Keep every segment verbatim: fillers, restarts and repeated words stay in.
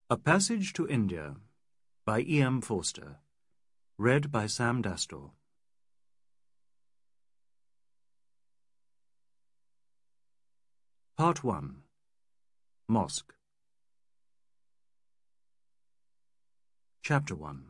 A Passage to India by E. M. Forster. Read by Sam Dastor. Part one. Mosque. Chapter one.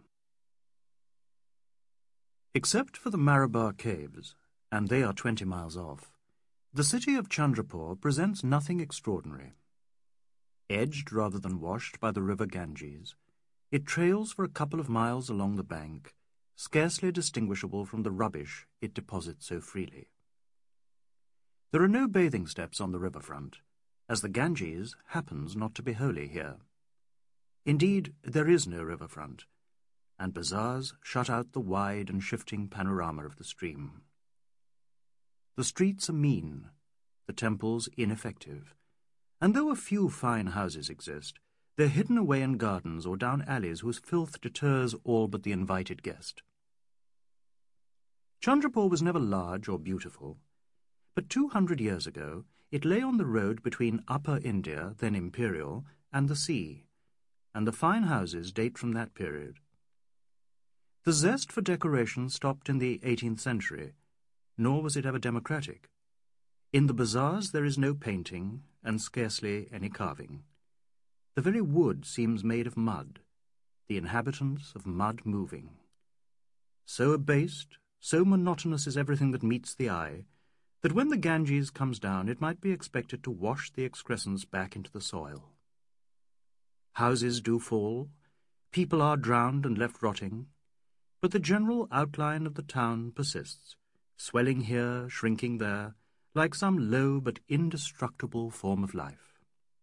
Except for the Marabar Caves, and they are twenty miles off, the city of Chandrapur presents nothing extraordinary. Edged rather than washed by the river Ganges, it trails for a couple of miles along the bank, scarcely distinguishable from the rubbish it deposits so freely. There are no bathing steps on the riverfront, as the Ganges happens not to be holy here. Indeed, there is no riverfront, and bazaars shut out the wide and shifting panorama of the stream. The streets are mean, the temples ineffective, and though a few fine houses exist, they're hidden away in gardens or down alleys whose filth deters all but the invited guest. Chandrapur was never large or beautiful, but two hundred years ago it lay on the road between Upper India, then imperial, and the sea, and the fine houses date from that period. The zest for decoration stopped in the eighteenth century, nor was it ever democratic. In the bazaars there is no painting, and scarcely any carving. The very wood seems made of mud, the inhabitants of mud moving. So abased, so monotonous is everything that meets the eye, that when the Ganges comes down it might be expected to wash the excrescence back into the soil. Houses do fall, people are drowned and left rotting, but the general outline of the town persists, swelling here, shrinking there, like some low but indestructible form of life.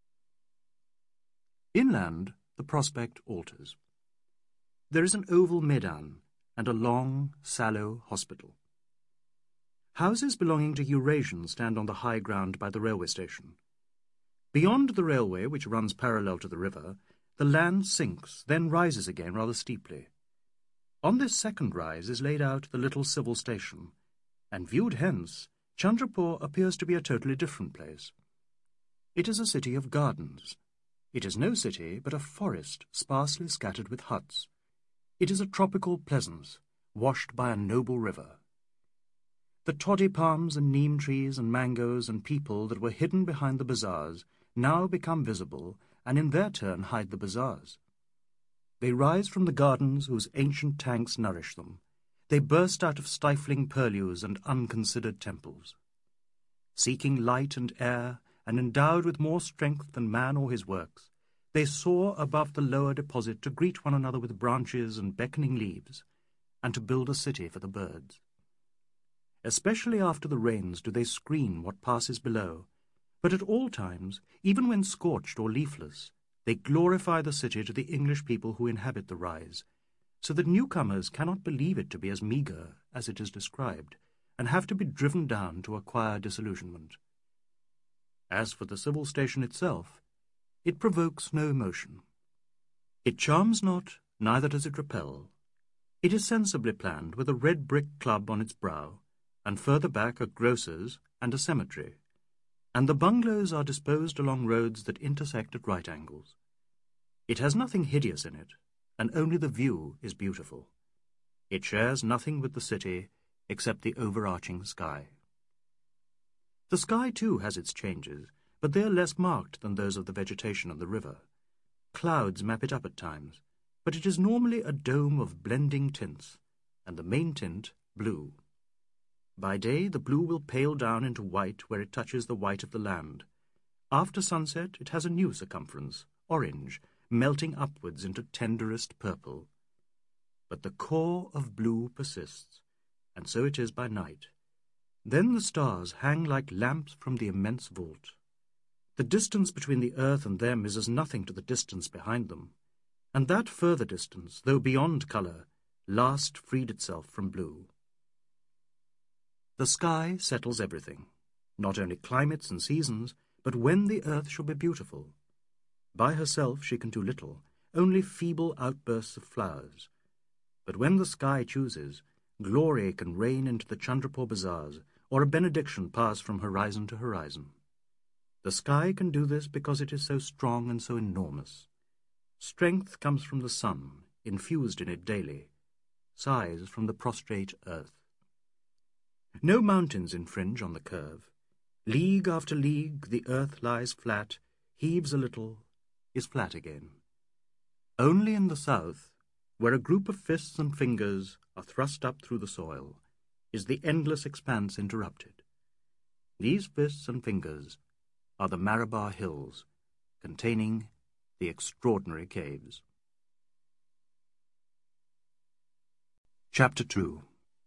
Inland, the prospect alters. There is an oval maidan and a long, sallow hospital. Houses belonging to Eurasians stand on the high ground by the railway station. Beyond the railway, which runs parallel to the river, the land sinks, then rises again rather steeply. On this second rise is laid out the little civil station, and viewed hence, Chandrapur appears to be a totally different place. It is a city of gardens. It is no city, but a forest sparsely scattered with huts. It is a tropical pleasance, washed by a noble river. The toddy palms and neem trees and mangoes and people that were hidden behind the bazaars now become visible, and in their turn hide the bazaars. They rise from the gardens whose ancient tanks nourish them. They burst out of stifling purlieus and unconsidered temples. Seeking light and air, and endowed with more strength than man or his works, they soar above the lower deposit to greet one another with branches and beckoning leaves, and to build a city for the birds. Especially after the rains do they screen what passes below, but at all times, even when scorched or leafless, they glorify the city to the English people who inhabit the rise, so that newcomers cannot believe it to be as meagre as it is described, and have to be driven down to acquire disillusionment. As for the civil station itself, it provokes no emotion. It charms not, neither does it repel. It is sensibly planned, with a red brick club on its brow, and further back a grocer's and a cemetery, and the bungalows are disposed along roads that intersect at right angles. It has nothing hideous in it, and only the view is beautiful. It shares nothing with the city except the overarching sky. The sky, too, has its changes, but they are less marked than those of the vegetation and the river. Clouds map it up at times, but it is normally a dome of blending tints, and the main tint blue. By day the blue will pale down into white where it touches the white of the land. After sunset it has a new circumference, orange, melting upwards into tenderest purple. But the core of blue persists, and so it is by night. Then the stars hang like lamps from the immense vault. The distance between the earth and them is as nothing to the distance behind them, and that further distance, though beyond colour, last freed itself from blue. The sky settles everything, not only climates and seasons, but when the earth shall be beautiful. By herself she can do little, only feeble outbursts of flowers. But when the sky chooses, glory can rain into the Chandrapur bazaars, or a benediction pass from horizon to horizon. The sky can do this because it is so strong and so enormous. Strength comes from the sun, infused in it daily, sighs from the prostrate earth. No mountains infringe on the curve. League after league the earth lies flat, heaves a little, is flat again. Only in the south, where a group of fists and fingers are thrust up through the soil, is the endless expanse interrupted. These fists and fingers are the Marabar Hills, containing the extraordinary caves. Chapter two.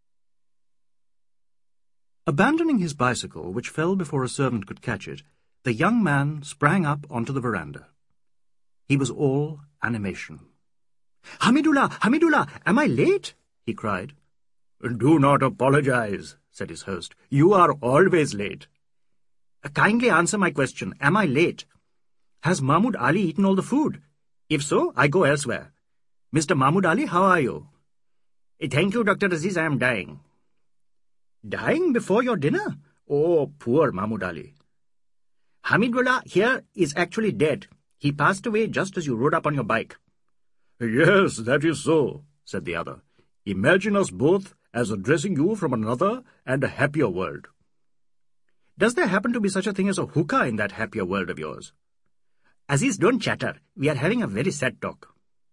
Abandoning his bicycle, which fell before a servant could catch it, the young man sprang up onto the veranda. He was all animation. "Hamidullah! Hamidullah! Am I late?" he cried. "Do not apologize," said his host. "You are always late." "Kindly answer my question. Am I late? Has Mahmud Ali eaten all the food? If so, I go elsewhere. Mister Mahmud Ali, how are you?" "Thank you, Doctor Aziz, I am dying." "Dying before your dinner? Oh, poor Mahmud Ali." "Hamidullah here is actually dead. He passed away just as you rode up on your bike." "Yes, that is so," said the other. "Imagine us both as addressing you from another and a happier world." "Does there happen to be such a thing as a hookah in that happier world of yours?" "Aziz, don't chatter. We are having a very sad talk."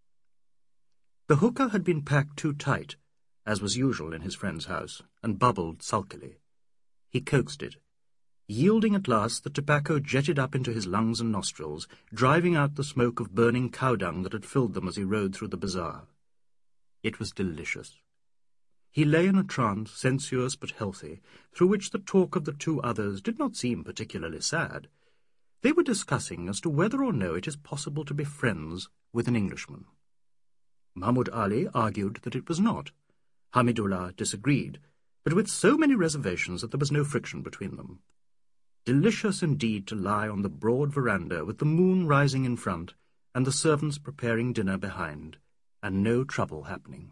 The hookah had been packed too tight, as was usual in his friend's house, and bubbled sulkily. He coaxed it. Yielding at last, the tobacco jetted up into his lungs and nostrils, driving out the smoke of burning cow dung that had filled them as he rode through the bazaar. It was delicious. He lay in a trance, sensuous but healthy, through which the talk of the two others did not seem particularly sad. They were discussing as to whether or no it is possible to be friends with an Englishman. Mahmud Ali argued that it was not. Hamidullah disagreed, but with so many reservations that there was no friction between them. Delicious indeed to lie on the broad veranda with the moon rising in front and the servants preparing dinner behind, and no trouble happening.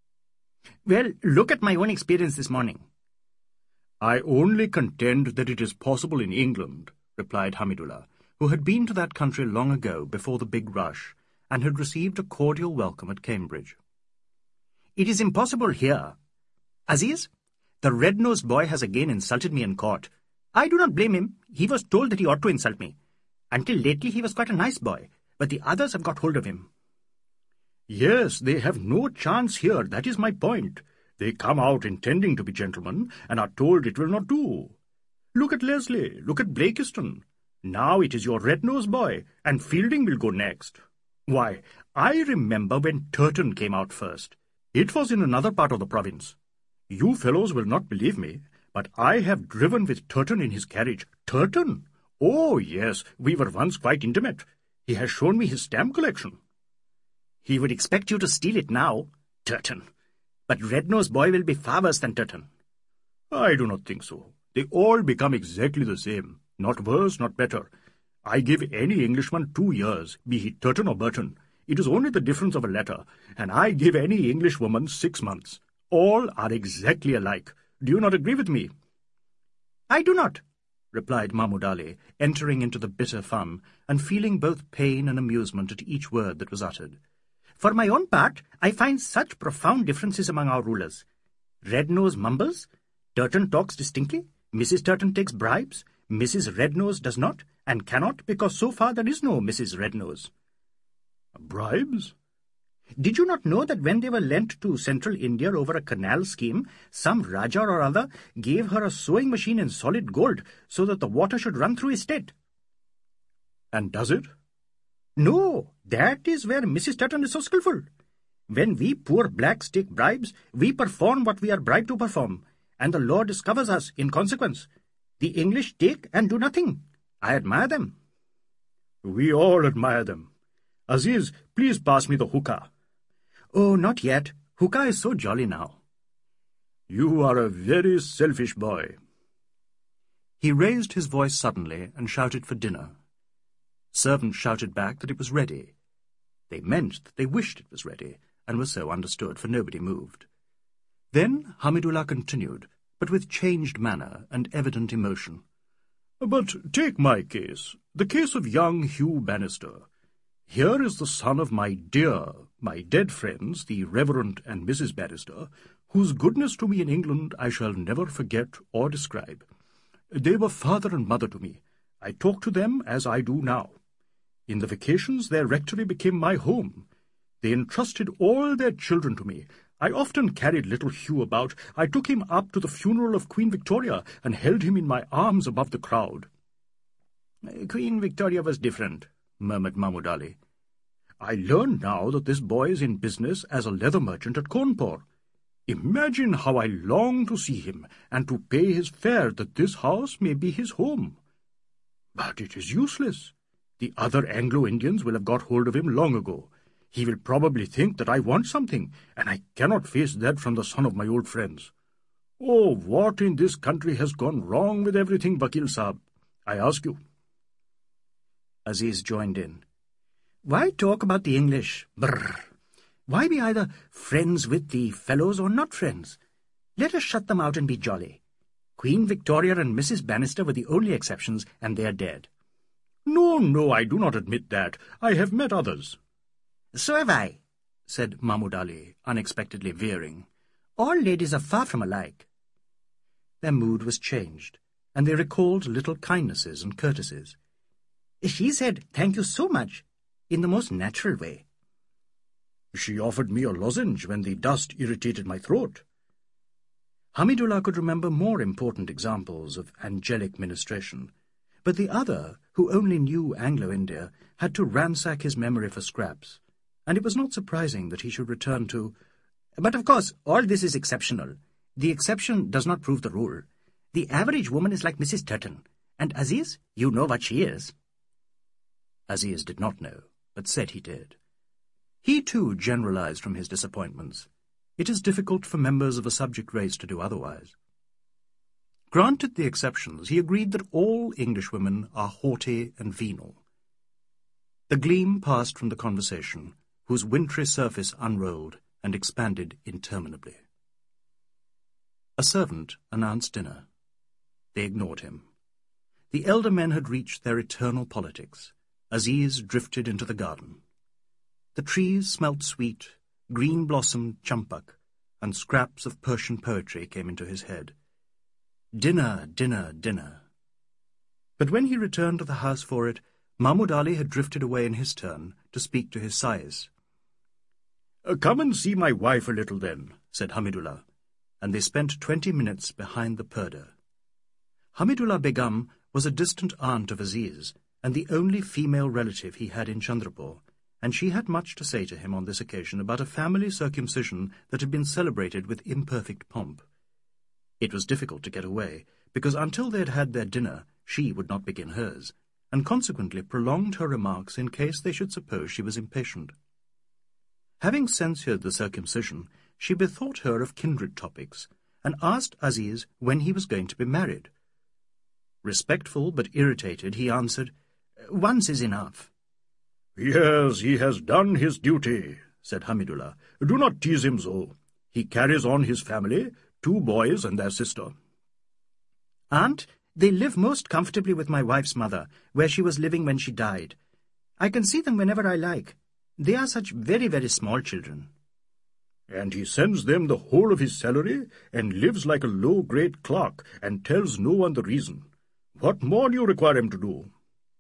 "Well, look at my own experience this morning." "I only contend that it is possible in England," replied Hamidullah, who had been to that country long ago before the big rush, and had received a cordial welcome at Cambridge. "It is impossible here. Aziz, the red-nosed boy has again insulted me in court. I do not blame him. He was told that he ought to insult me. Until lately he was quite a nice boy, but the others have got hold of him." "Yes, they have no chance here, that is my point. They come out intending to be gentlemen, and are told it will not do. Look at Leslie, look at Blakiston. Now it is your red-nosed boy, and Fielding will go next. Why, I remember when Turton came out first. It was in another part of the province. You fellows will not believe me, but I have driven with Turton in his carriage. Turton? Oh, yes, we were once quite intimate. He has shown me his stamp collection." "He would expect you to steal it now, Turton. But Red-Nosed Boy will be far worse than Turton." "I do not think so. They all become exactly the same. Not worse, not better. I give any Englishman two years, be he Turton or Burton. It is only the difference of a letter, and I give any Englishwoman six months. All are exactly alike. Do you not agree with me?" "I do not," replied Mahmud Ali, entering into the bitter fun, and feeling both pain and amusement at each word that was uttered. "For my own part, I find such profound differences among our rulers. Red-Nose mumbles, Turton talks distinctly, Missus Turton takes bribes, Missus Red-Nose does not, and cannot, because so far there is no Missus Red-Nose." "Bribes?" "Did you not know that when they were lent to Central India over a canal scheme, some Raja or other gave her a sewing machine in solid gold so that the water should run through his state?" "And does it?" "No, that is where Missus Turton is so skillful. When we poor blacks take bribes, we perform what we are bribed to perform, and the law discovers us in consequence. The English take and do nothing. I admire them." "We all admire them. Aziz, please pass me the hookah." "Oh, not yet. Hookah is so jolly now." "You are a very selfish boy." He raised his voice suddenly and shouted for dinner. Servants shouted back that it was ready. They meant that they wished it was ready, and was so understood, for nobody moved. Then Hamidullah continued, but with changed manner and evident emotion. "But take my case, the case of young Hugh Bannister. Here is the son of my dear, my dead friends, the Reverend and Missus Bannister, whose goodness to me in England I shall never forget or describe. They were father and mother to me. I talk to them as I do now. In the vacations their rectory became my home. They entrusted all their children to me. I often carried little Hugh about. I took him up to the funeral of Queen Victoria and held him in my arms above the crowd. Queen Victoria was different, murmured Mahmud Ali. I learn now that this boy is in business as a leather merchant at Cawnpore. Imagine how I long to see him, and to pay his fare that this house may be his home. But it is useless. The other Anglo-Indians will have got hold of him long ago. He will probably think that I want something, and I cannot face that from the son of my old friends. Oh, what in this country has gone wrong with everything, Vakil Sahab? I ask you. Aziz joined in. Why talk about the English? Brrr. Why be either friends with the fellows or not friends? Let us shut them out and be jolly. Queen Victoria and Missus Bannister were the only exceptions, and they are dead. No, no, I do not admit that. I have met others. So have I, said Mahmud Ali, unexpectedly veering. All ladies are far from alike. Their mood was changed, and they recalled little kindnesses and courtesies. She said, "Thank you so much," in the most natural way. She offered me a lozenge when the dust irritated my throat. Hamidullah could remember more important examples of angelic ministration, but the other, who only knew Anglo-India, had to ransack his memory for scraps, and it was not surprising that he should return to, "But of course, all this is exceptional. The exception does not prove the rule. The average woman is like Missus Turton, and Aziz, you know what she is." Aziz did not know, but said he did. He, too, generalized from his disappointments. It is difficult for members of a subject race to do otherwise. Granted the exceptions, he agreed that all Englishwomen are haughty and venal. The gleam passed from the conversation, whose wintry surface unrolled and expanded interminably. A servant announced dinner. They ignored him. The elder men had reached their eternal politics. Aziz drifted into the garden. The trees smelt sweet, green-blossomed champak, and scraps of Persian poetry came into his head. Dinner, dinner, dinner. But when he returned to the house for it, Mahmud Ali had drifted away in his turn to speak to his sais. Uh, "Come and see my wife a little, then," said Hamidullah, and they spent twenty minutes behind the purdah. Hamidullah Begum was a distant aunt of Aziz, and the only female relative he had in Chandrapur, and she had much to say to him on this occasion about a family circumcision that had been celebrated with imperfect pomp. It was difficult to get away, because until they had had their dinner, she would not begin hers, and consequently prolonged her remarks in case they should suppose she was impatient. Having censured the circumcision, she bethought her of kindred topics, and asked Aziz when he was going to be married. Respectful but irritated, he answered, "Once is enough." "Yes, he has done his duty," said Hamidullah. "Do not tease him so. He carries on his family, two boys and their sister." "Aunt, they live most comfortably with my wife's mother, where she was living when she died. I can see them whenever I like. They are such very, very small children." "And he sends them the whole of his salary, and lives like a low-grade clerk, and tells no one the reason. What more do you require him to do?"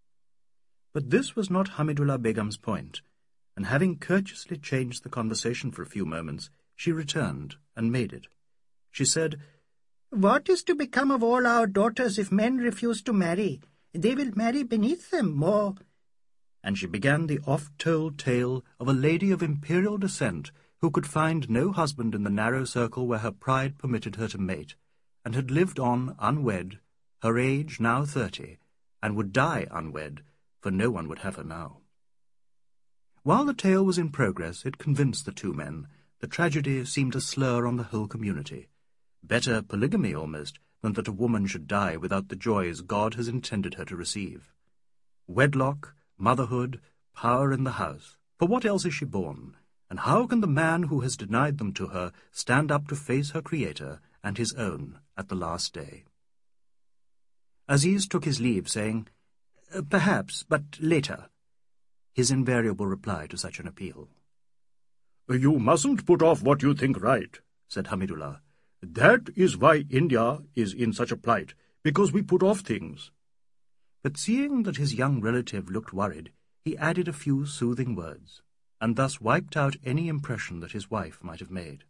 But this was not Hamidullah Begum's point, and having courteously changed the conversation for a few moments, she returned and made it. She said, "What is to become of all our daughters if men refuse to marry? They will marry beneath them more." And she began the oft-told tale of a lady of imperial descent who could find no husband in the narrow circle where her pride permitted her to mate, and had lived on unwed, her age now thirty, and would die unwed, for no one would have her now. While the tale was in progress, it convinced the two men. The tragedy seemed a slur on the whole community. Better polygamy, almost, than that a woman should die without the joys God has intended her to receive. Wedlock, motherhood, power in the house. For what else is she born? And how can the man who has denied them to her stand up to face her Creator and his own at the last day? Aziz took his leave, saying, "Perhaps, but later." his invariable reply to such an appeal. "You mustn't put off what you think right," said Hamidullah. "That is why India is in such a plight, because we put off things." But seeing that his young relative looked worried, he added a few soothing words, and thus wiped out any impression that his wife might have made.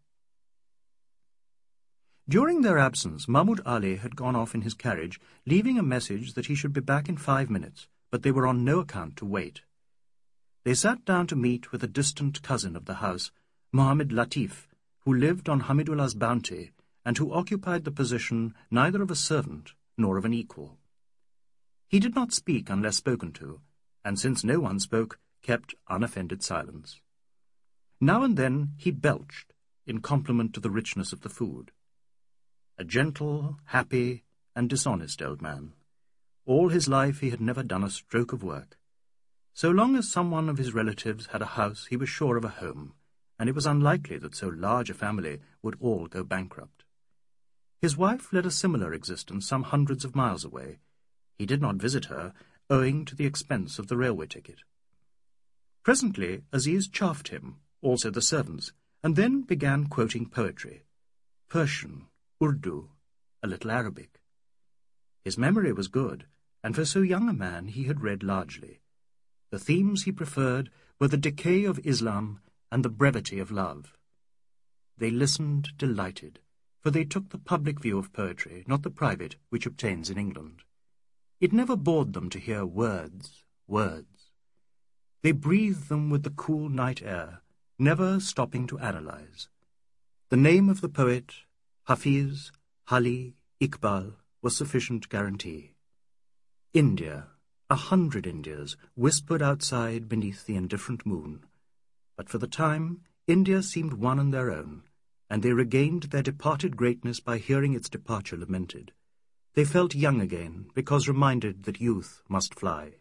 During their absence, Mahmud Ali had gone off in his carriage, leaving a message that he should be back in five minutes, but they were on no account to wait. They sat down to meet with a distant cousin of the house, Mohammed Latif, who lived on Hamidullah's bounty, and who occupied the position neither of a servant nor of an equal. He did not speak unless spoken to, and since no one spoke, kept unoffended silence. Now and then he belched, in compliment to the richness of the food. A gentle, happy, and dishonest old man. All his life he had never done a stroke of work. So long as someone of his relatives had a house, he was sure of a home, and it was unlikely that so large a family would all go bankrupt. His wife led a similar existence some hundreds of miles away. He did not visit her, owing to the expense of the railway ticket. Presently Aziz chaffed him, also the servants, and then began quoting poetry, Persian, Urdu, a little Arabic. His memory was good, and for so young a man he had read largely. The themes he preferred were the decay of Islam and the brevity of love. They listened delighted, for they took the public view of poetry, not the private which obtains in England. It never bored them to hear words, words. They breathed them with the cool night air, never stopping to analyze. The name of the poet, Hafiz, Hali, Iqbal, was sufficient guarantee. India, a hundred Indias, whispered outside beneath the indifferent moon. But for the time, India seemed one and their own, and they regained their departed greatness by hearing its departure lamented. They felt young again, because reminded that youth must fly.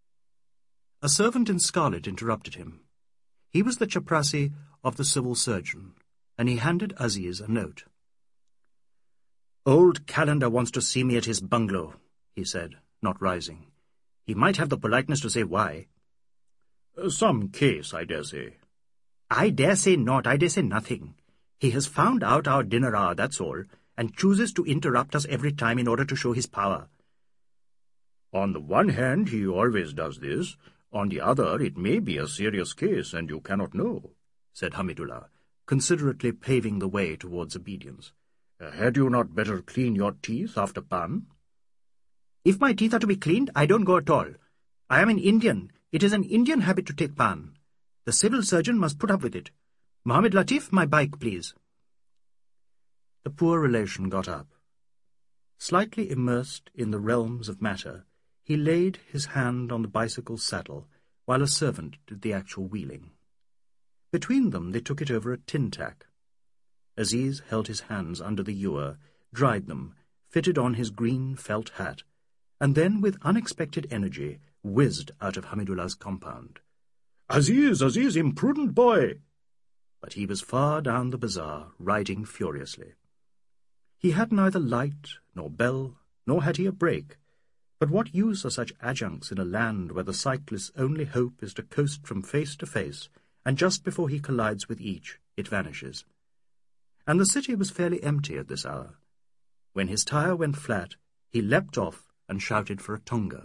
A servant in scarlet interrupted him. He was the chaprassi of the civil surgeon, and he handed Aziz a note. "Old Calendar wants to see me at his bungalow," he said, not rising. "He might have the politeness to say why." "Some case, I dare say." "I dare say not, I dare say nothing. He has found out our dinner hour, that's all, and chooses to interrupt us every time in order to show his power." "On the one hand, he always does this. On the other, it may be a serious case, and you cannot know," said Hamidullah, considerately paving the way towards obedience. Uh, "had you not better clean your teeth after pan?" "If my teeth are to be cleaned, I don't go at all. I am an Indian. It is an Indian habit to take pan. The civil surgeon must put up with it. Mohammed Latif, my bike, please." The poor relation got up. Slightly immersed in the realms of matter, he laid his hand on the bicycle's saddle, while a servant did the actual wheeling. Between them they took it over a tin tack. Aziz held his hands under the ewer, dried them, fitted on his green felt hat, and then, with unexpected energy, whizzed out of Hamidullah's compound. "Aziz, Aziz, imprudent boy!" But he was far down the bazaar, riding furiously. He had neither light nor bell, nor had he a brake. But what use are such adjuncts in a land where the cyclist's only hope is to coast from face to face, and just before he collides with each, it vanishes? And the city was fairly empty at this hour. When his tire went flat, he leapt off and shouted for a tonga.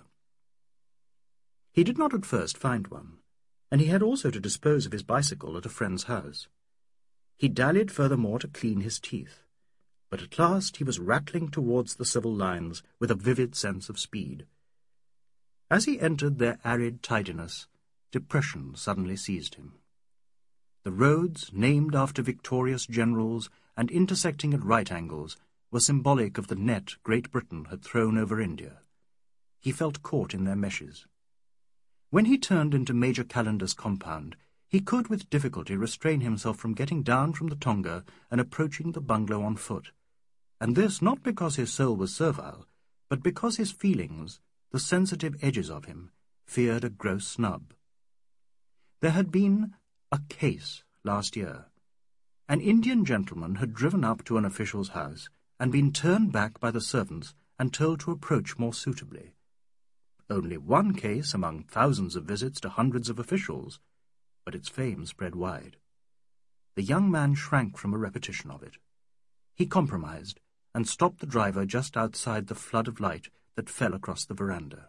He did not at first find one, and he had also to dispose of his bicycle at a friend's house. He dallied furthermore to clean his teeth, but at last he was rattling towards the civil lines with a vivid sense of speed. As he entered their arid tidiness, depression suddenly seized him. The roads, named after victorious generals and intersecting at right angles, were symbolic of the net Great Britain had thrown over India. He felt caught in their meshes. When he turned into Major Calendar's compound, he could with difficulty restrain himself from getting down from the tonga and approaching the bungalow on foot, and this not because his soul was servile, but because his feelings, the sensitive edges of him, feared a gross snub. There had been a case last year. An Indian gentleman had driven up to an official's house and been turned back by the servants and told to approach more suitably. only one case among thousands of visits to hundreds of officials, but its fame spread wide. The young man shrank from a repetition of it. He compromised and stopped the driver just outside the flood of light that fell across the veranda.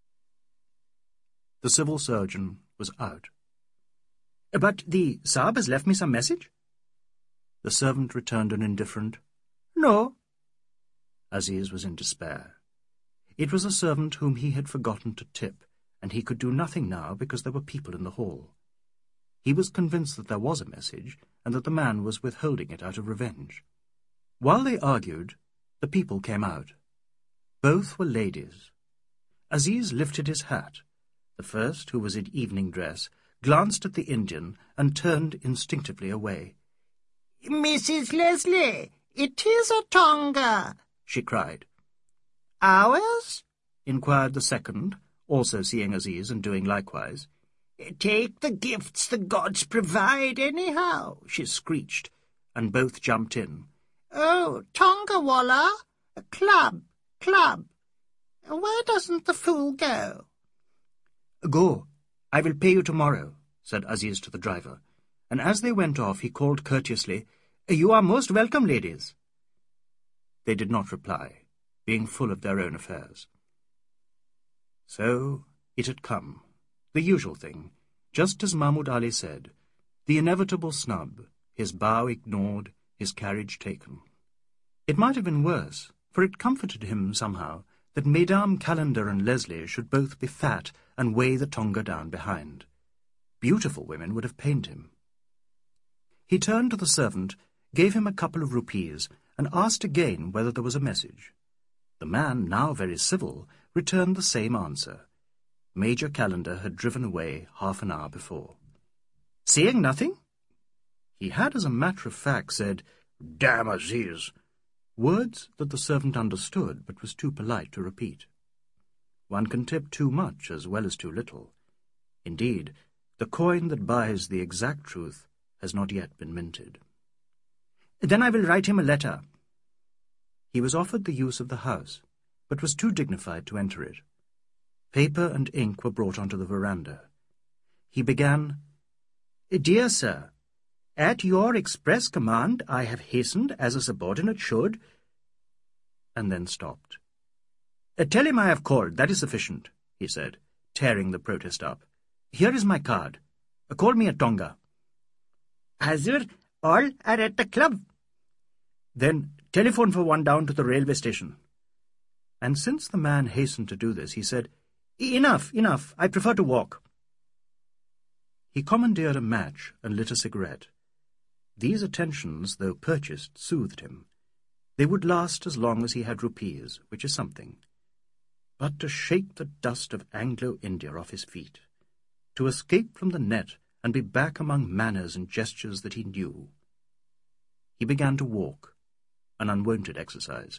The civil surgeon was out. "But the Saab has left me some message?" The servant returned an indifferent, "No." Aziz was in despair. It was a servant whom he had forgotten to tip, and he could do nothing now because there were people in the hall. He was convinced that there was a message, and that the man was withholding it out of revenge. While they argued, the people came out. Both were ladies. Aziz lifted his hat. The first, who was in evening dress, glanced at the Indian and turned instinctively away. "Missus Leslie, it is a Tonga," she cried. "Ours?" inquired the second, also seeing Aziz and doing likewise. "Take the gifts the gods provide anyhow," she screeched, and both jumped in. "Oh, Tongawalla, club, club. Where doesn't the fool go?" "Go. I will pay you tomorrow," said Aziz to the driver, and as they went off he called courteously, "You are most welcome, ladies." They did not reply, being full of their own affairs. So it had come, the usual thing, just as Mahmud Ali said, the inevitable snub, his bow ignored, his carriage taken. It might have been worse, for it comforted him somehow that Mesdames Calendar and Leslie should both be fat and weigh the Tonga down behind. Beautiful women would have pained him. He turned to the servant, gave him a couple of rupees, and asked again whether there was a message. The man, now very civil, returned the same answer. Major Calendar had driven away half an hour before. "Saying nothing?" He had, as a matter of fact, said, "Damn Aziz," words that the servant understood but was too polite to repeat. One can tip too much as well as too little. Indeed, the coin that buys the exact truth has not yet been minted. "Then I will write him a letter." He was offered the use of the house, but was too dignified to enter it. Paper and ink were brought onto the veranda. He began, "Dear sir, at your express command I have hastened, as a subordinate should," and then stopped. "Tell him I have called, that is sufficient," he said, tearing the protest up. "Here is my card. Call me at Tonga." "Hazur, all are at the club." "Then telephone for one down to the railway station." And since the man hastened to do this, he said, "Enough, enough, I prefer to walk." He commandeered a match and lit a cigarette. These attentions, though purchased, soothed him. They would last as long as he had rupees, which is something. But to shake the dust of Anglo-India off his feet, to escape from the net and be back among manners and gestures that he knew. He began to walk, an unwonted exercise.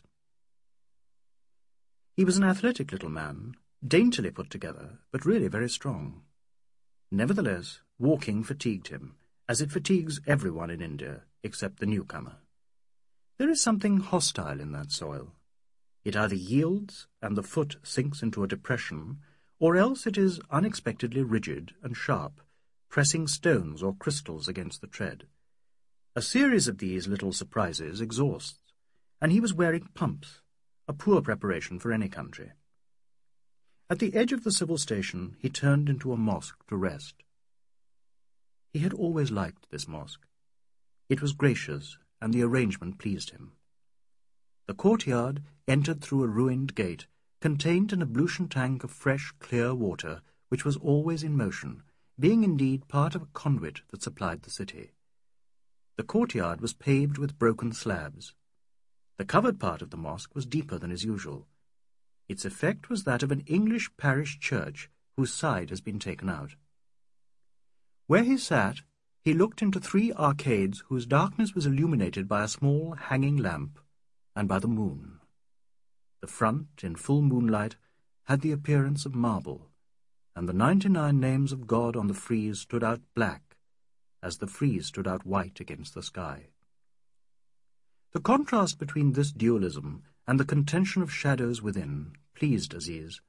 He was an athletic little man, daintily put together, but really very strong. Nevertheless, walking fatigued him, as it fatigues everyone in India, except the newcomer. There is something hostile in that soil. It either yields, and the foot sinks into a depression, or else it is unexpectedly rigid and sharp, pressing stones or crystals against the tread. A series of these little surprises exhausts, and he was wearing pumps, a poor preparation for any country. At the edge of the civil station he turned into a mosque to rest. He had always liked this mosque. It was gracious, and the arrangement pleased him. The courtyard, entered through a ruined gate, contained an ablution tank of fresh, clear water, which was always in motion, being indeed part of a conduit that supplied the city. The courtyard was paved with broken slabs. The covered part of the mosque was deeper than is usual. Its effect was that of an English parish church whose side has been taken out. Where he sat, he looked into three arcades whose darkness was illuminated by a small hanging lamp and by the moon. The front, in full moonlight, had the appearance of marble, and the ninety-nine names of God on the frieze stood out black, as the frieze stood out white against the sky. The contrast between this dualism and the contention of shadows within pleased Aziz,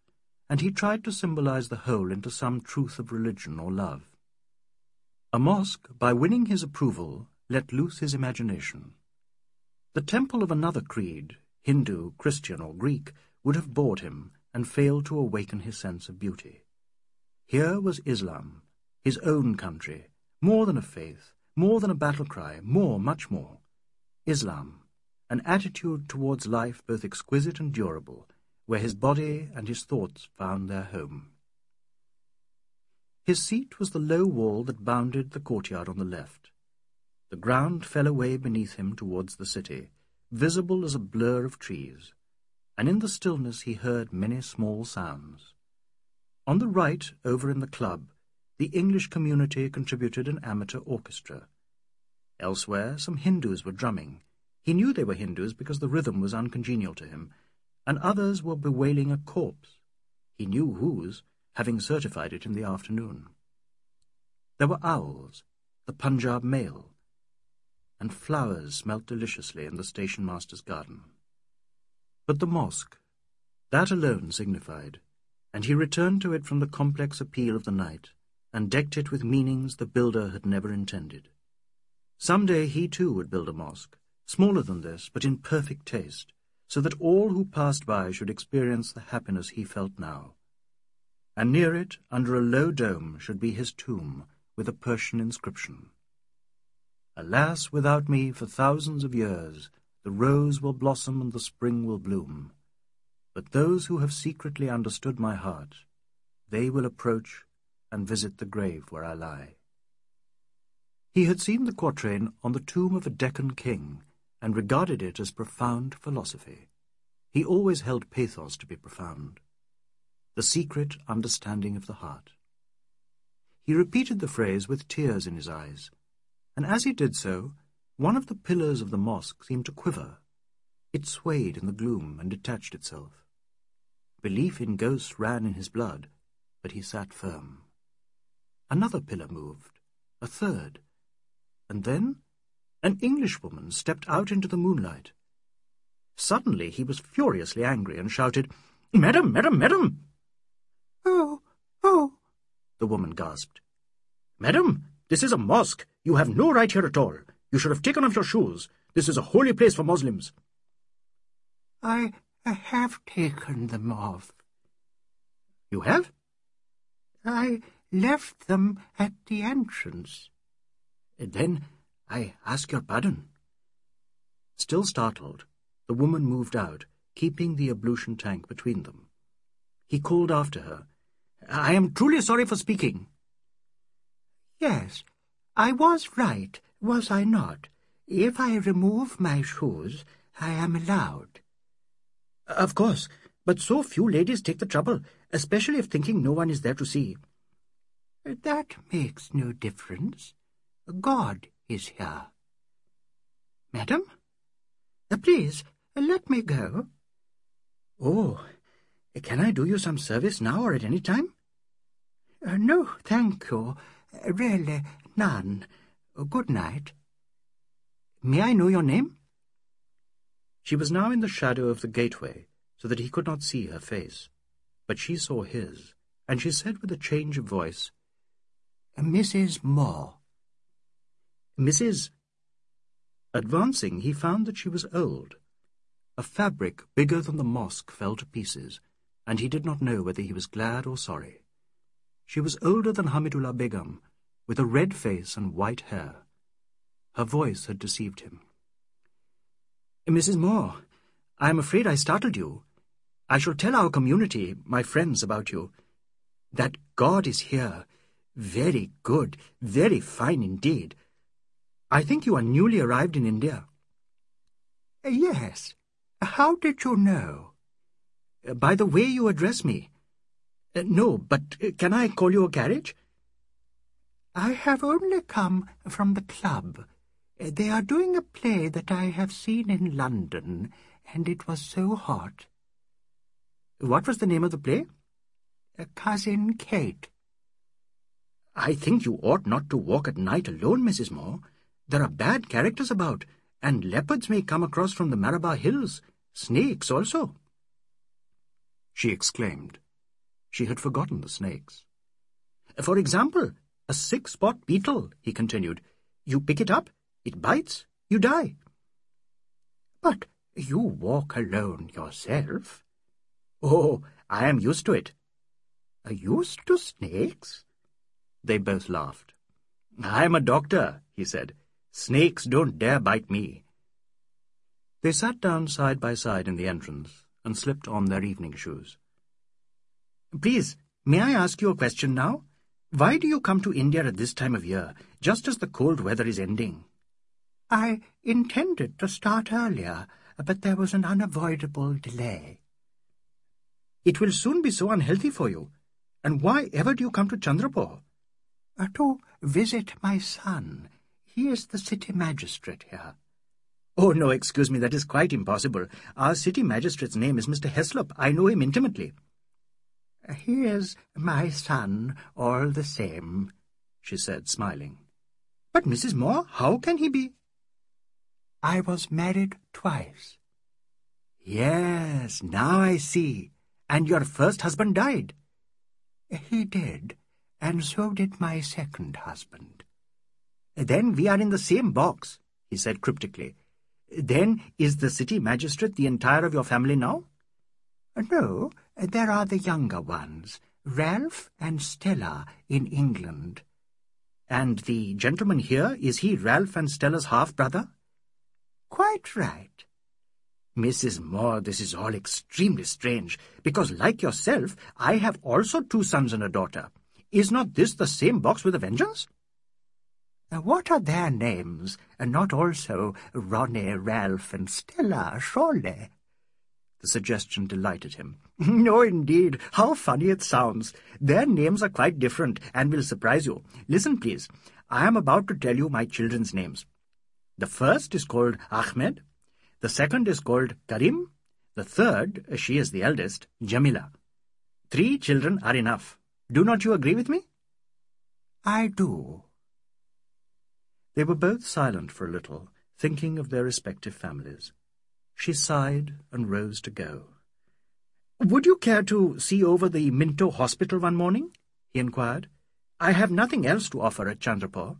and he tried to symbolize the whole into some truth of religion or love. A mosque, by winning his approval, let loose his imagination. The temple of another creed, Hindu, Christian, or Greek, would have bored him and failed to awaken his sense of beauty. Here was Islam, his own country, more than a faith, more than a battle cry, more, much more. Islam, an attitude towards life both exquisite and durable, where his body and his thoughts found their home. His seat was the low wall that bounded the courtyard on the left. The ground fell away beneath him towards the city, visible as a blur of trees, and in the stillness he heard many small sounds. On the right, over in the club, the English community contributed an amateur orchestra. Elsewhere, some Hindus were drumming. He knew they were Hindus because the rhythm was uncongenial to him, and others were bewailing a corpse. He knew whose, having certified it in the afternoon. There were owls, the Punjab mail, and flowers smelt deliciously in the station-master's garden. But the mosque, that alone signified, and he returned to it from the complex appeal of the night, and decked it with meanings the builder had never intended. Some day he too would build a mosque, smaller than this, but in perfect taste, so that all who passed by should experience the happiness he felt now. And near it, under a low dome, should be his tomb, with a Persian inscription. Alas, without me, for thousands of years, the rose will blossom and the spring will bloom. But those who have secretly understood my heart, they will approach and visit the grave where I lie. He had seen the quatrain on the tomb of a Deccan king, and regarded it as profound philosophy. He always held pathos to be profound, the secret understanding of the heart. He repeated the phrase with tears in his eyes, and as he did so, one of the pillars of the mosque seemed to quiver. It swayed in the gloom and detached itself. Belief in ghosts ran in his blood, but he sat firm. Another pillar moved, a third, and then an Englishwoman stepped out into the moonlight. Suddenly he was furiously angry and shouted, "Madam, madam, madam!" "Oh, oh!" the woman gasped. "Madam, this is a mosque. You have no right here at all. You should have taken off your shoes. This is a holy place for Muslims." I, I have taken them off." "You have?" "I left them at the entrance." "Then I ask your pardon." Still startled, the woman moved out, keeping the ablution tank between them. He called after her, "I am truly sorry for speaking." "Yes, I was right, was I not? If I remove my shoes, I am allowed." "Of course, but so few ladies take the trouble, especially if thinking no one is there to see." "That makes no difference. God is here." "Madam? Uh, please, uh, let me go." "Oh, can I do you some service now or at any time?" Uh, "No, thank you. Uh, really, none. Uh, good night." "May I know your name?" She was now in the shadow of the gateway, so that he could not see her face, but she saw his, and she said with a change of voice, "Missus Moore." "Missus Advancing, he found that she was old. A fabric bigger than the mosque fell to pieces, and he did not know whether he was glad or sorry. She was older than Hamidullah Begum, with a red face and white hair. Her voice had deceived him. "Missus Moore, I am afraid I startled you. I shall tell our community, my friends, about you. That God is here. Very good, very fine indeed. I think you are newly arrived in India." "Yes. How did you know?" "By the way you address me. Uh, no, but uh, can I call you a carriage?" "I have only come from the club. They are doing a play that I have seen in London, and it was so hot." "What was the name of the play?" "Cousin Kate." "I think you ought not to walk at night alone, Missus Moore. There are bad characters about, and leopards may come across from the Malabar hills. Snakes also." She exclaimed, She had forgotten the snakes. "For example, a six-spot beetle," he continued. "You pick it up, it bites, you die." "But you walk alone yourself." "Oh, I am used to it." "Are used to snakes?" They both laughed. "I am a doctor," he said. "Snakes don't dare bite me." They sat down side by side in the entrance and slipped on their evening shoes. "Please, may I ask you a question now? Why do you come to India at this time of year, just as the cold weather is ending?" "I intended to start earlier, but there was an unavoidable delay." "It will soon be so unhealthy for you. And why ever do you come to Chandrapur?" Uh, to visit my son. He is the city magistrate here." "Oh, no, excuse me, that is quite impossible. Our city magistrate's name is Mister Heslop. I know him intimately." "He is my son, all the same," she said, smiling. "But, Missus Moore, how can he be?" "I was married twice." "Yes, now I see. And your first husband died?" "He did, and so did my second husband." "Then we are in the same box," he said cryptically. "Then is the city magistrate the entire of your family now?" "No, there are the younger ones, Ralph and Stella, in England." "And the gentleman here, is he Ralph and Stella's half-brother?" "Quite right." "Missus Moore, this is all extremely strange, because, like yourself, I have also two sons and a daughter. Is not this the same box with a vengeance?" "What are their names? Not also Ronnie, Ralph, and Stella, surely?" The suggestion delighted him. "No, indeed. How funny it sounds. Their names are quite different and will surprise you. Listen, please. I am about to tell you my children's names. The first is called Ahmed. The second is called Karim. The third, she is the eldest, Jamila. Three children are enough. Do not you agree with me?" "I do." They were both silent for a little, thinking of their respective families. She sighed and rose to go. "Would you care to see over the Minto Hospital one morning?" he inquired. "I have nothing else to offer at Chandrapur."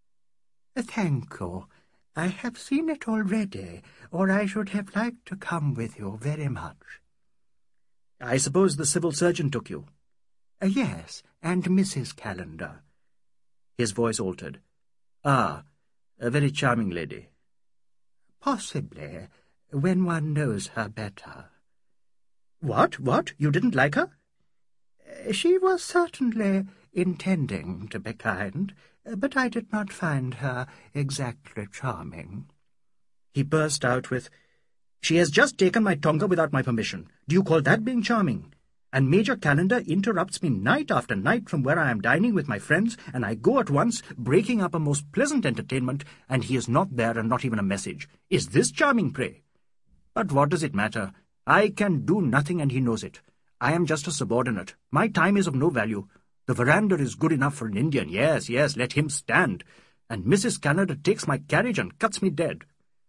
"Thank you. I have seen it already, or I should have liked to come with you very much." "I suppose the civil surgeon took you?" Uh, "Yes, and Missus Calendar." His voice altered. "Ah, a very charming lady." "Possibly, when one knows her better." "What, what? You didn't like her?" "She was certainly intending to be kind, but I did not find her exactly charming." He burst out with, "She has just taken my tonga without my permission. Do you call that being charming? And Major Calendar interrupts me night after night from where I am dining with my friends, and I go at once, breaking up a most pleasant entertainment, and he is not there and not even a message. Is this charming, pray? But what does it matter? I can do nothing, and he knows it. I am just a subordinate. My time is of no value. The veranda is good enough for an Indian. Yes, yes, let him stand. And Missus Calendar takes my carriage and cuts me dead."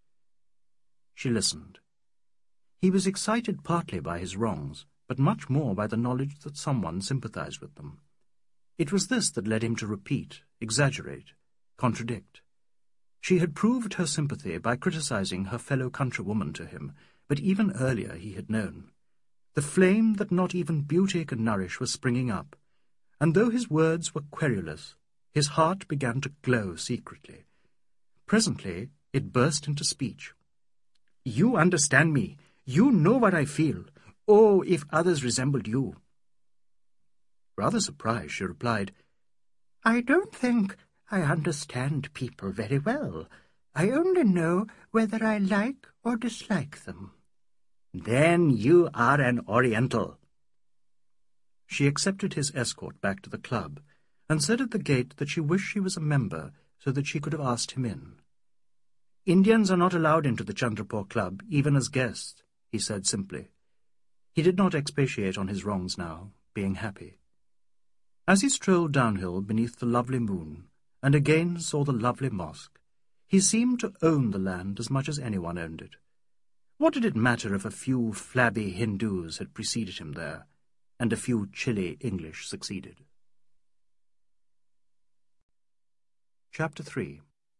She listened. He was excited partly by his wrongs, but much more by the knowledge that someone sympathized with them. It was this that led him to repeat, exaggerate, contradict. She had proved her sympathy by criticizing her fellow countrywoman to him, but even earlier he had known. The flame that not even beauty could nourish was springing up, and though his words were querulous, his heart began to glow secretly. Presently it burst into speech. "You understand me. You know what I feel. Oh, if others resembled you." Rather surprised, she replied, "I don't think I understand people very well. I only know whether I like or dislike them." "Then you are an Oriental." She accepted his escort back to the club, and said at the gate that she wished she was a member so that she could have asked him in. "Indians are not allowed into the Chandrapur Club, even as guests," he said simply. He did not expatiate on his wrongs now, being happy. As he strolled downhill beneath the lovely moon, and again saw the lovely mosque, he seemed to own the land as much as anyone owned it. What did it matter if a few flabby Hindus had preceded him there? and a few chilly English succeeded. Chapter three.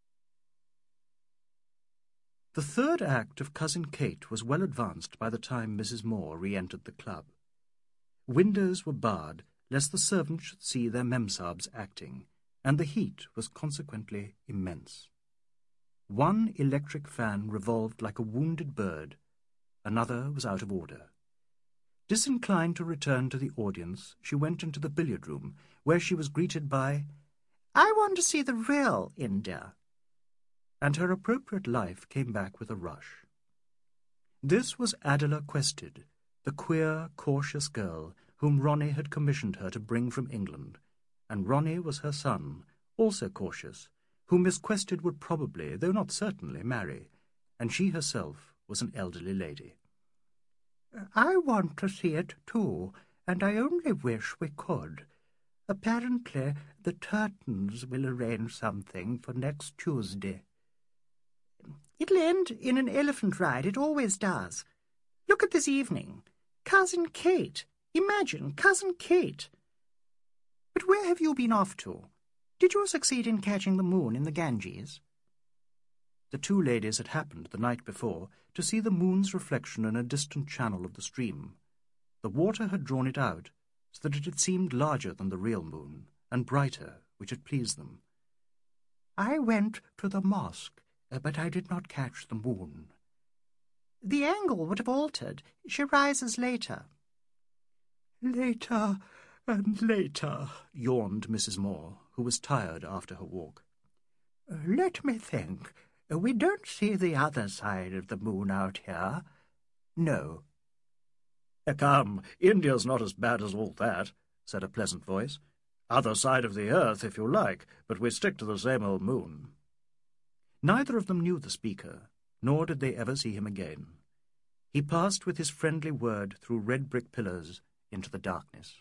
The third act of Cousin Kate was well advanced by the time Missus Moore re-entered the club. Windows were barred, lest the servants should see their memsahibs acting, and the heat was consequently immense. One electric fan revolved like a wounded bird, another was out of order. Disinclined to return to the audience, she went into the billiard-room, where she was greeted by, "I want to see the real India," and her appropriate life came back with a rush. This was Adela Quested, the queer, cautious girl whom Ronnie had commissioned her to bring from England, and Ronnie was her son, also cautious, whom Miss Quested would probably, though not certainly, marry, and she herself was an elderly lady. "I want to see it too, and I only wish we could. Apparently the Turtons will arrange something for next Tuesday. It'll end in an elephant ride, it always does. Look at this evening. Cousin Kate. Imagine, Cousin Kate. But where have you been off to? Did you succeed in catching the moon in the Ganges?" The two ladies had happened the night before to see the moon's reflection in a distant channel of the stream. The water had drawn it out, so that it had seemed larger than the real moon, and brighter, which had pleased them. "I went to the mosque, but I did not catch the moon. The angle would have altered. She rises later." "Later and later," yawned Missus Moore, who was tired after her walk. "Let me think. We don't see the other side of the moon out here." "No." "Come, India's not as bad as all that," said a pleasant voice. "Other side of the earth, if you like, but we stick to the same old moon." Neither of them knew the speaker, nor did they ever see him again. He passed with his friendly word through red brick pillars into the darkness.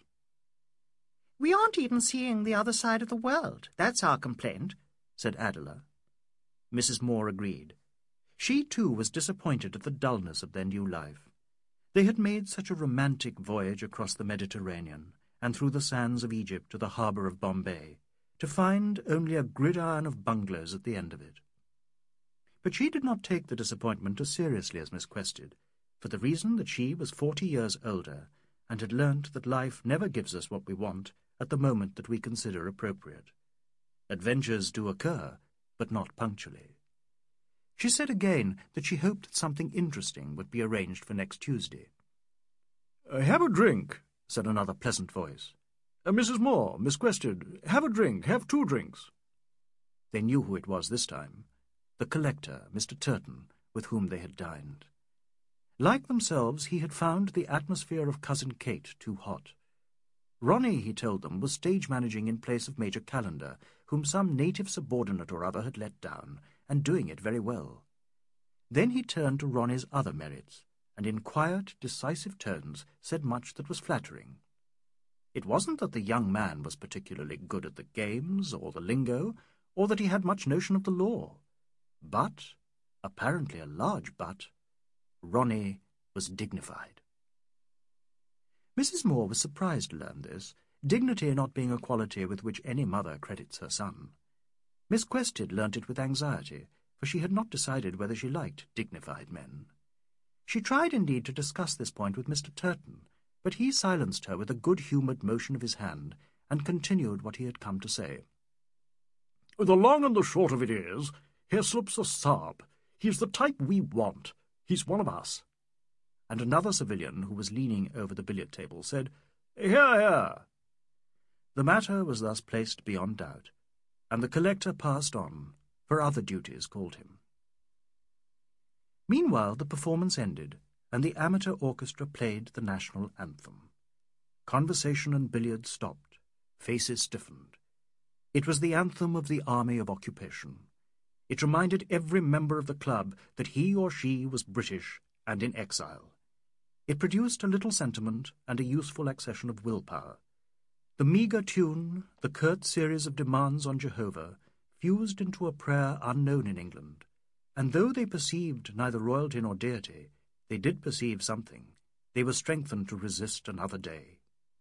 "We aren't even seeing the other side of the world. That's our complaint," said Adela. Missus Moore agreed. She, too, was disappointed at the dullness of their new life. They had made such a romantic voyage across the Mediterranean and through the sands of Egypt to the harbour of Bombay, to find only a gridiron of bungalows at the end of it. But she did not take the disappointment as seriously as Miss Quested, for the reason that she was forty years older and had learnt that life never gives us what we want at the moment that we consider appropriate. Adventures do occur, but not punctually. She said again that she hoped that something interesting would be arranged for next Tuesday. Uh, "Have a drink," said another pleasant voice. Uh, "Missus Moore, Miss Quested, have a drink, have two drinks." They knew who it was this time, the collector, Mister Turton, with whom they had dined. Like themselves, he had found the atmosphere of Cousin Kate too hot. Ronnie, he told them, was stage-managing in place of Major Callender, whom some native subordinate or other had let down, and doing it very well. Then he turned to Ronnie's other merits, and in quiet, decisive tones said much that was flattering. It wasn't that the young man was particularly good at the games, or the lingo, or that he had much notion of the law. But, apparently a large but, Ronnie was dignified. Missus Moore was surprised to learn this, dignity not being a quality with which any mother credits her son. Miss Quested learnt it with anxiety, for she had not decided whether she liked dignified men. She tried indeed to discuss this point with Mister Turton, but he silenced her with a good-humoured motion of his hand, and continued what he had come to say. "The long and the short of it is, Hislop's a Sab. He's the type we want. He's one of us." And another civilian, who was leaning over the billiard table, said, "Hear, hear." The matter was thus placed beyond doubt, and the collector passed on, for other duties called him. Meanwhile the performance ended, and the amateur orchestra played the national anthem. Conversation and billiard stopped, faces stiffened. It was the anthem of the Army of Occupation. It reminded every member of the club that he or she was British and in exile. It produced a little sentiment and a useful accession of willpower. The meagre tune, the curt series of demands on Jehovah, fused into a prayer unknown in England, and though they perceived neither royalty nor deity, they did perceive something. They were strengthened to resist another day.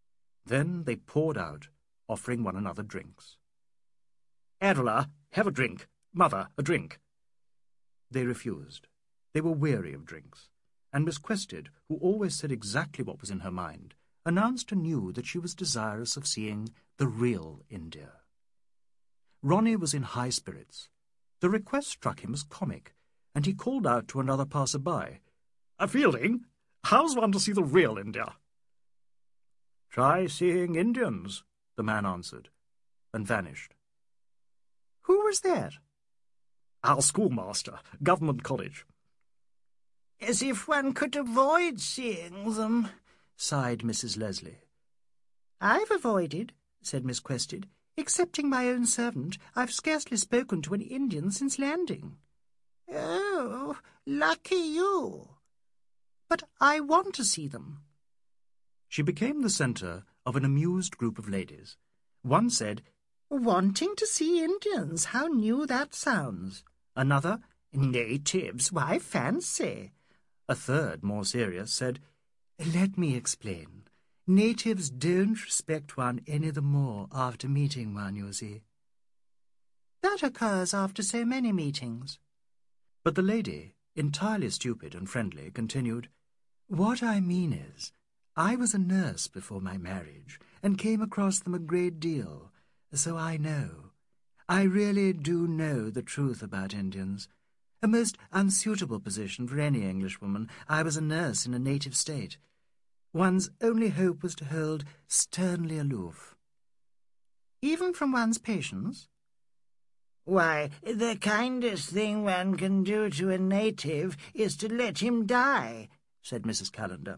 Then they poured out, offering one another drinks. "Adela, have a drink. Mother, a drink." They refused. They were weary of drinks, and Miss Quested, who always said exactly what was in her mind, announced anew that she was desirous of seeing the real India. Ronnie was in high spirits. The request struck him as comic, and he called out to another passer-by, "A Fielding, how's one to see the real India?" "Try seeing Indians," the man answered, and vanished. "Who was that?" "Our schoolmaster, Government College." "As if one could avoid seeing them," sighed Missus Leslie. "I've avoided," said Miss Quested. "Excepting my own servant, I've scarcely spoken to an Indian since landing." "Oh, lucky you." "But I want to see them." She became the centre of an amused group of ladies. One said, "Wanting to see Indians, how new that sounds." Another, "Natives, why fancy." A third, more serious, said, "Let me explain. Natives don't respect one any the more after meeting one, you see." "That occurs after so many meetings." But the lady, entirely stupid and friendly, continued, "What I mean is, I was a nurse before my marriage, and came across them a great deal, so I know. I really do know the truth about Indians. A most unsuitable position for any Englishwoman. I was a nurse in a native state. One's only hope was to hold sternly aloof." "Even from one's patients?" "Why, the kindest thing one can do to a native is to let him die," said Missus Callender.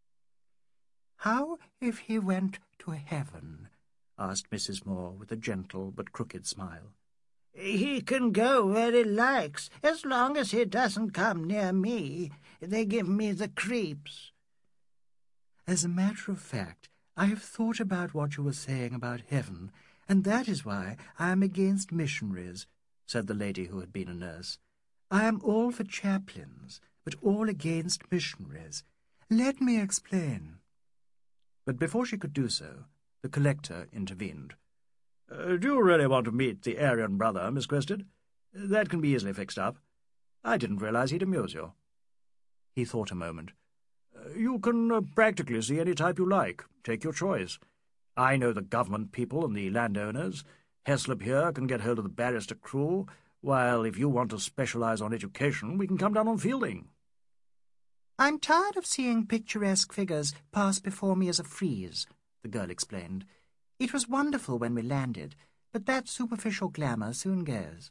"How if he went to heaven?" asked Missus Moore, with a gentle but crooked smile. "He can go where he likes, as long as he doesn't come near me. They give me the creeps." "As a matter of fact, I have thought about what you were saying about heaven, and that is why I am against missionaries," said the lady who had been a nurse. "I am all for chaplains, but all against missionaries. Let me explain." But before she could do so, the collector intervened. Uh, do you really want to meet the Aryan brother, Miss Quested? That can be easily fixed up. I didn't realize he'd amuse you." He thought a moment. Uh, you can uh, practically see any type you like. Take your choice. I know the government people and the landowners. Heslop here can get hold of the barrister crew, while if you want to specialize on education, we can come down on Fielding. "I'm tired of seeing picturesque figures pass before me as a frieze," the girl explained. "It was wonderful when we landed, but that superficial glamour soon goes."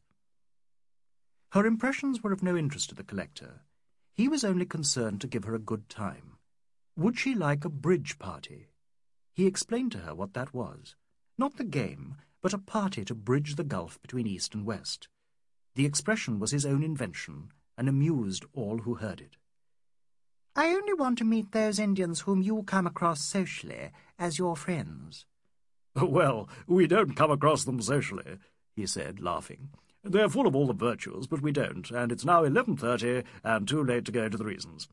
Her impressions were of no interest to the collector. He was only concerned to give her a good time. Would she like a bridge party? He explained to her what that was. Not the game, but a party to bridge the gulf between East and West. The expression was his own invention, and amused all who heard it. "I only want to meet those Indians whom you come across socially, as your friends." "Well, we don't come across them socially," he said, laughing. "They're full of all the virtues, but we don't, and it's now eleven thirty, and too late to go into the reasons."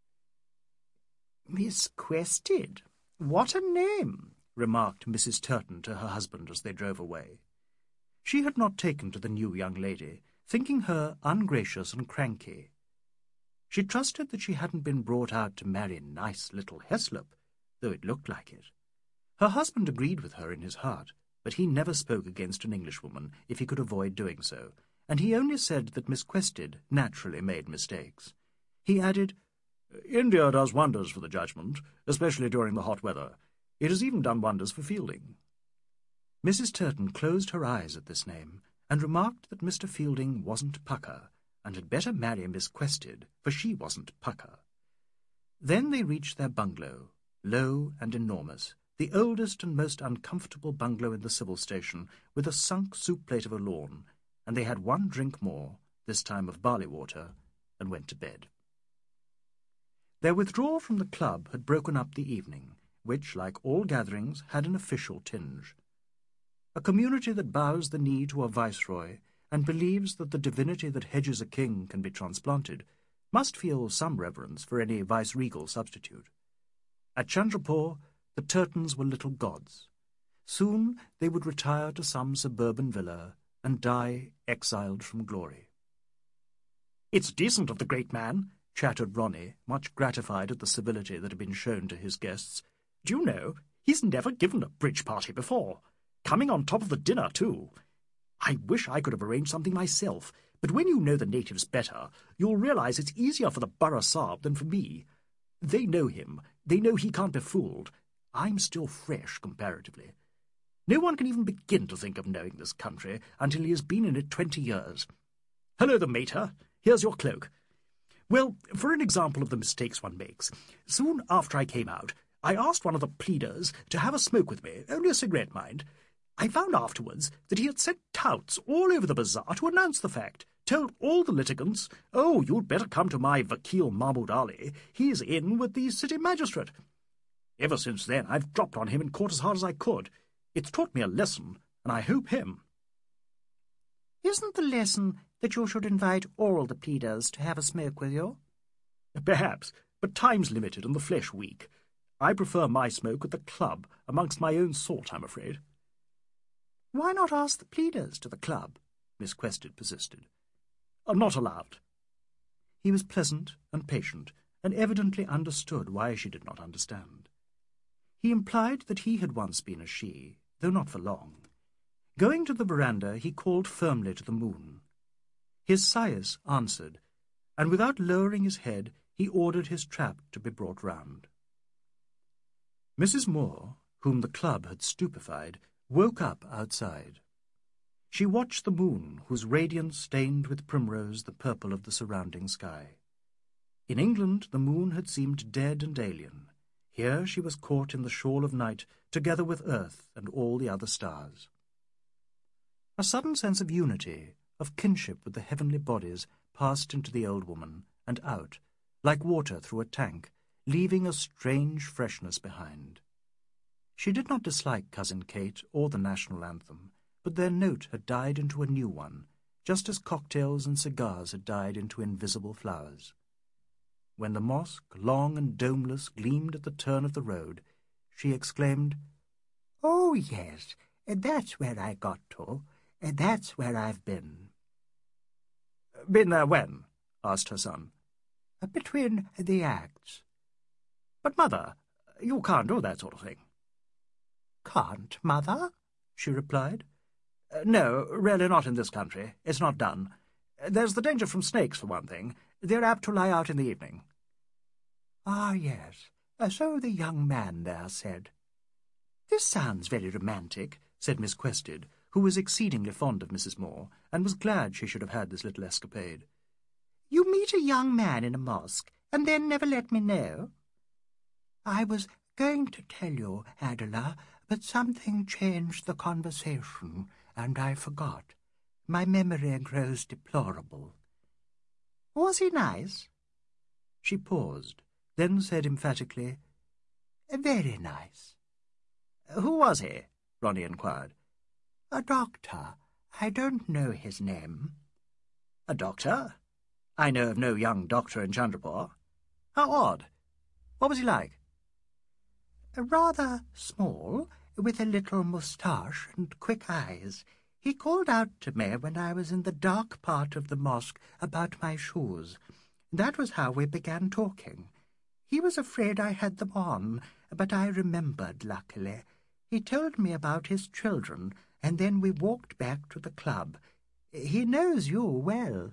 "Miss Quested, what a name!" remarked Missus Turton to her husband as they drove away. She had not taken to the new young lady, thinking her ungracious and cranky. She trusted that she hadn't been brought out to marry nice little Heslop, though it looked like it. Her husband agreed with her in his heart, but he never spoke against an Englishwoman if he could avoid doing so, and he only said that Miss Quested naturally made mistakes. He added, "India does wonders for the judgment, especially during the hot weather. It has even done wonders for Fielding." Missus Turton closed her eyes at this name, and remarked that Mister Fielding wasn't pucker, and had better marry Miss Quested, for she wasn't pucker. Then they reached their bungalow, low and enormous, the oldest and most uncomfortable bungalow in the civil station, with a sunk soup plate of a lawn, and they had one drink more, this time of barley water, and went to bed. Their withdrawal from the club had broken up the evening, which, like all gatherings, had an official tinge. A community that bows the knee to a viceroy and believes that the divinity that hedges a king can be transplanted must feel some reverence for any viceregal substitute. At Chandrapur, The Turtons were little gods. Soon they would retire to some suburban villa and die exiled from glory. "It's decent of the great man," chattered Ronnie, much gratified at the civility that had been shown to his guests. "Do you know, he's never given a bridge party before. Coming on top of the dinner, too. I wish I could have arranged something myself, but when you know the natives better, you'll realize it's easier for the Burra Sahib than for me. They know him. They know he can't be fooled. I'm still fresh, comparatively. No one can even begin to think of knowing this country until he has been in it twenty years. Hello, the mater. Here's your cloak. Well, for an example of the mistakes one makes, soon after I came out, I asked one of the pleaders to have a smoke with me, only a cigarette, mind. I found afterwards that he had sent touts all over the bazaar to announce the fact, told all the litigants, oh, you'd better come to my Vakil Mahmud Ali, he's in with the city magistrate. Ever since then I've dropped on him in court as hard as I could. It's taught me a lesson, and I hope him. Isn't the lesson that you should invite all the pleaders to have a smoke with you? Perhaps, but time's limited and the flesh weak. I prefer my smoke at the club, amongst my own sort, I'm afraid. Why not ask the pleaders to the club? Miss Quested persisted. I'm not allowed. He was pleasant and patient, and evidently understood why she did not understand. He implied that he had once been a she, though not for long. Going to the veranda, he called firmly to the moon. His sais answered, and without lowering his head, he ordered his trap to be brought round. Missus Moore, whom the club had stupefied, woke up outside. She watched the moon, whose radiance stained with primrose the purple of the surrounding sky. In England the moon had seemed dead and alien. Here she was caught in the shawl of night, together with earth and all the other stars. A sudden sense of unity, of kinship with the heavenly bodies, passed into the old woman, and out, like water through a tank, leaving a strange freshness behind. She did not dislike Cousin Kate or the national anthem, but their note had died into a new one, just as cocktails and cigars had died into invisible flowers. When the mosque, long and domeless, gleamed at the turn of the road, she exclaimed, "Oh, yes, that's where I got to. That's where I've been." "Been there when?" asked her son. "Between the acts." "But, Mother, you can't do that sort of thing." "Can't, Mother?" she replied. Uh, no, really not in this country. It's not done. There's the danger from snakes, for one thing. They're apt to lie out in the evening." "Ah, yes, so the young man there said." "This sounds very romantic," said Miss Quested, who was exceedingly fond of Missus Moore, and was glad she should have had this little escapade. "You meet a young man in a mosque, and then never let me know?" "I was going to tell you, Adela, but something changed the conversation, and I forgot. My memory grows deplorable." "Was he nice?" She paused, then said emphatically, "Very nice." "Who was he?" Ronnie inquired. "A doctor. I don't know his name." "A doctor? I know of no young doctor in Chandrapur. How odd. What was he like?" "Rather small, with a little moustache and quick eyes. He called out to me when I was in the dark part of the mosque about my shoes. That was how we began talking. He was afraid I had them on, but I remembered, luckily. He told me about his children, and then we walked back to the club. He knows you well."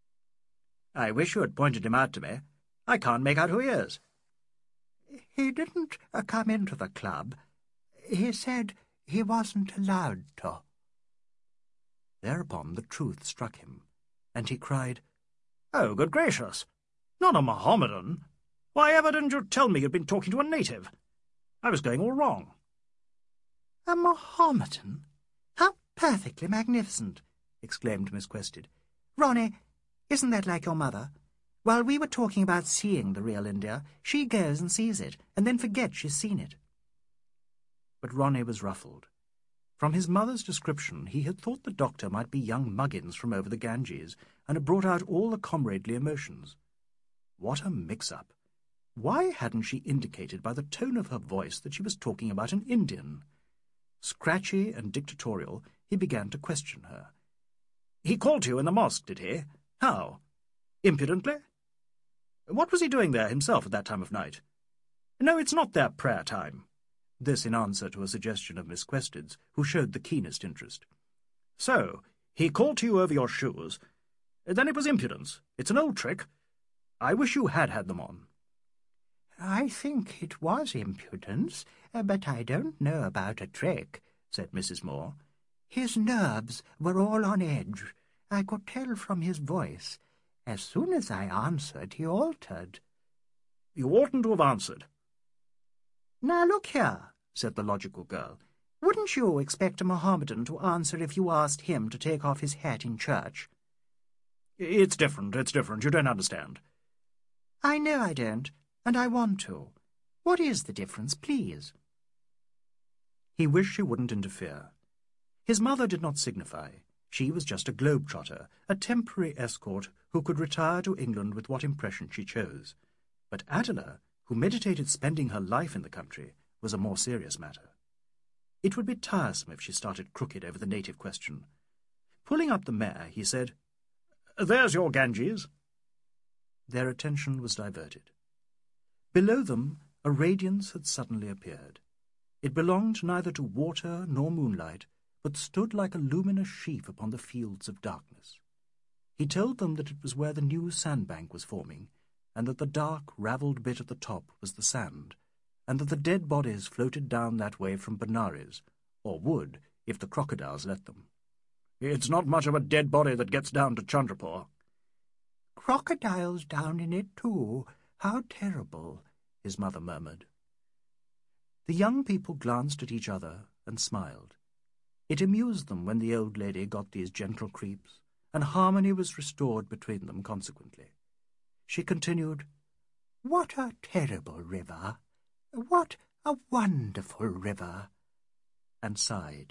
"I wish you had pointed him out to me. I can't make out who he is." "He didn't uh, come into the club. He said he wasn't allowed to." Thereupon the truth struck him, and he cried, "Oh, good gracious! Not a Mohammedan? Why ever didn't you tell me you'd been talking to a native? I was going all wrong." "A Mohammedan? How perfectly magnificent!" exclaimed Miss Quested. "Ronnie, isn't that like your mother? While we were talking about seeing the real India, she goes and sees it, and then forgets she's seen it." But Ronnie was ruffled. From his mother's description, he had thought the doctor might be young Muggins from over the Ganges, and had brought out all the comradely emotions. What a mix-up! Why hadn't she indicated by the tone of her voice that she was talking about an Indian? Scratchy and dictatorial, he began to question her. "He called to you in the mosque, did he? How? Impudently? What was he doing there himself at that time of night? No, it's not their prayer time." This in answer to a suggestion of Miss Quested's, who showed the keenest interest. "So, he called to you over your shoes. Then it was impudence. It's an old trick. I wish you had had them on." "I think it was impudence, but I don't know about a trick," said Missus Moore. "His nerves were all on edge. I could tell from his voice. As soon as I answered, he altered." "You oughtn't to have answered." "Now look here," said the logical girl. "Wouldn't you expect a Mohammedan to answer if you asked him to take off his hat in church?" "It's different, it's different. You don't understand." "I know I don't, and I want to. What is the difference, please?" He wished she wouldn't interfere. His mother did not signify. She was just a globe-trotter, a temporary escort who could retire to England with what impression she chose. But Adela, who meditated spending her life in the country, was a more serious matter. It would be tiresome if she started crooked over the native question. Pulling up the mare, he said, "There's your Ganges." Their attention was diverted. Below them, a radiance had suddenly appeared. It belonged neither to water nor moonlight, but stood like a luminous sheaf upon the fields of darkness. He told them that it was where the new sandbank was forming, and that the dark, ravelled bit at the top was the sand, and that the dead bodies floated down that way from Benares, or would, if the crocodiles let them. "It's not much of a dead body that gets down to Chandrapur." "Crocodiles down in it, too. How terrible," his mother murmured. The young people glanced at each other and smiled. It amused them when the old lady got these gentle creeps, and harmony was restored between them consequently. She continued, "What a terrible river! What a wonderful river!" and sighed.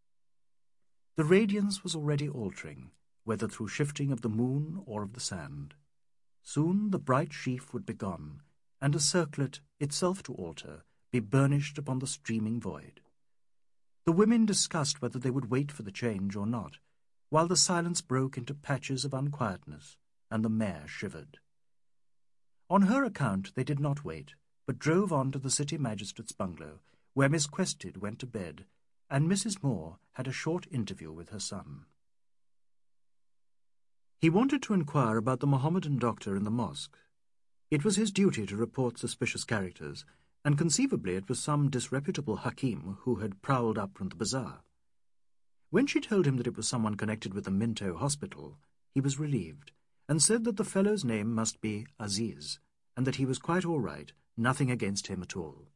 The radiance was already altering, whether through shifting of the moon or of the sand. Soon the bright sheaf would be gone, and a circlet, itself to alter, be burnished upon the streaming void. The women discussed whether they would wait for the change or not, while the silence broke into patches of unquietness, and the mare shivered. On her account they did not wait, but drove on to the city magistrate's bungalow, where Miss Quested went to bed, and Missus Moore had a short interview with her son. He wanted to inquire about the Mohammedan doctor in the mosque. It was his duty to report suspicious characters, and conceivably it was some disreputable hakim who had prowled up from the bazaar. When she told him that it was someone connected with the Minto hospital, he was relieved, and said that the fellow's name must be Aziz, and that he was quite all right, nothing against him at all.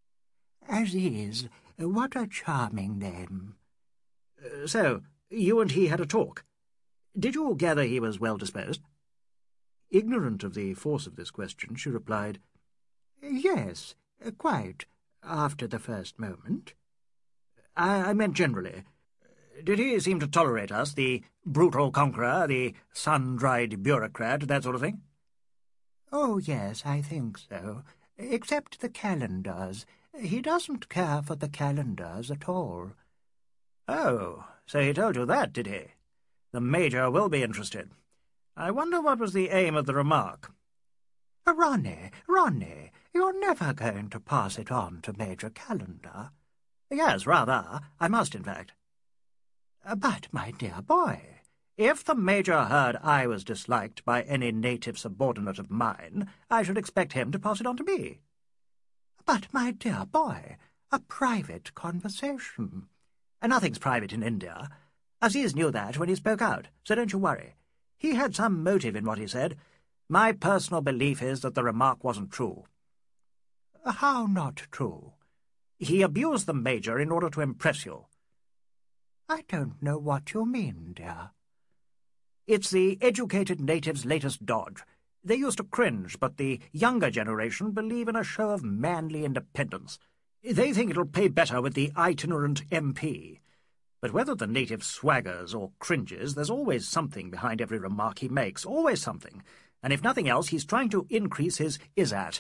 "Aziz, what a charming name." Uh, so, you and he had a talk. Did you gather he was well disposed? Ignorant of the force of this question, she replied, "Yes, quite, after the first moment." I, I meant generally. Did he seem to tolerate us, the brutal conqueror, the sun-dried bureaucrat, that sort of thing? "Oh, yes, I think so. Except the calendars. He doesn't care for the calendars at all." "Oh, so he told you that, did he? The Major will be interested. I wonder what was the aim of the remark." "Ronnie, Ronnie, you're never going to pass it on to Major Calendar." "Yes, rather. I must, in fact." "But, my dear boy, if the Major heard I was disliked by any native subordinate of mine, I should expect him to pass it on to me." "But, my dear boy, a private conversation." "Nothing's private in India. Aziz knew that when he spoke out, so don't you worry. He had some motive in what he said. My personal belief is that the remark wasn't true." "How not true?" "He abused the Major in order to impress you." "I don't know what you mean, dear." "It's the educated natives' latest dodge. They used to cringe, but the younger generation believe in a show of manly independence. They think it'll pay better with the itinerant M P. But whether the native swaggers or cringes, there's always something behind every remark he makes, always something. And if nothing else, he's trying to increase his izzat.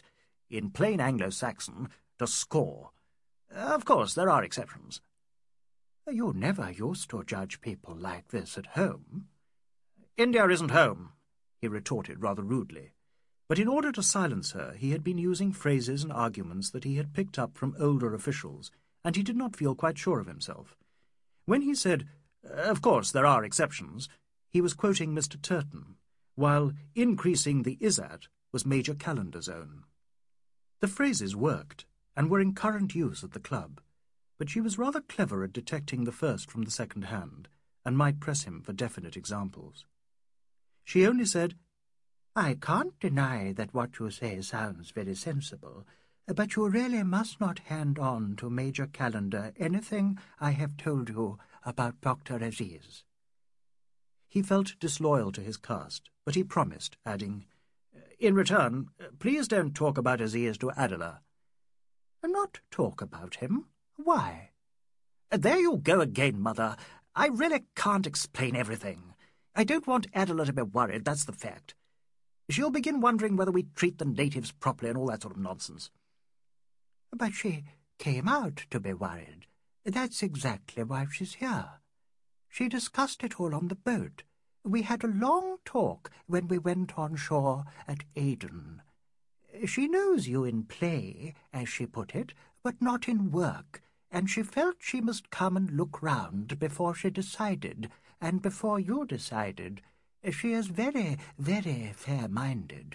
in plain Anglo-Saxon, to score. Of course, there are exceptions. You never used to judge people like this at home. India isn't home, he retorted rather rudely. But in order to silence her, he had been using phrases and arguments that he had picked up from older officials, and he did not feel quite sure of himself. When he said, "Of course, there are exceptions," he was quoting Mister Turton, while increasing the is-at was Major Calendar's own. The phrases worked, and were in current use at the club, but she was rather clever at detecting the first from the second hand, and might press him for definite examples. She only said, "I can't deny that what you say sounds very sensible, but you really must not hand on to Major Calendar anything I have told you about Doctor Aziz." He felt disloyal to his caste, but he promised, adding, "In return, please don't talk about Aziz to Adela." "Not talk about him? Why?" "There you go again, Mother. I really can't explain everything. I don't want Adela to be worried, that's the fact. She'll begin wondering whether we treat the natives properly and all that sort of nonsense." "But she came out to be worried. That's exactly why she's here. She discussed it all on the boat. We had a long talk when we went on shore at Aden. She knows you in play, as she put it, but not in work, and she felt she must come and look round before she decided, and before you decided. She is very, very fair-minded."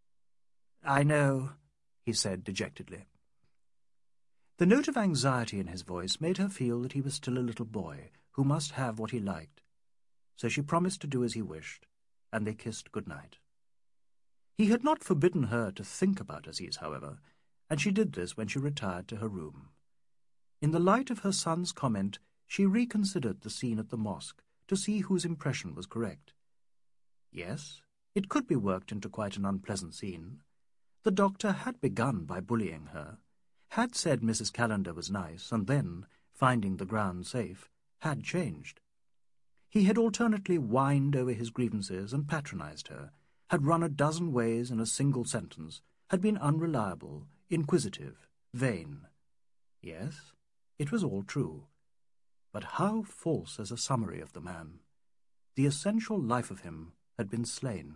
"I know," he said dejectedly. The note of anxiety in his voice made her feel that he was still a little boy, who must have what he liked. So she promised to do as he wished, and they kissed good-night. He had not forbidden her to think about Aziz, however, and she did this when she retired to her room. In the light of her son's comment, she reconsidered the scene at the mosque to see whose impression was correct. Yes, it could be worked into quite an unpleasant scene. The doctor had begun by bullying her, had said Missus Calendar was nice, and then, finding the ground safe, had changed. He had alternately whined over his grievances and patronized her, had run a dozen ways in a single sentence, had been unreliable, inquisitive, vain. Yes, it was all true. But how false as a summary of the man! The essential life of him had been slain.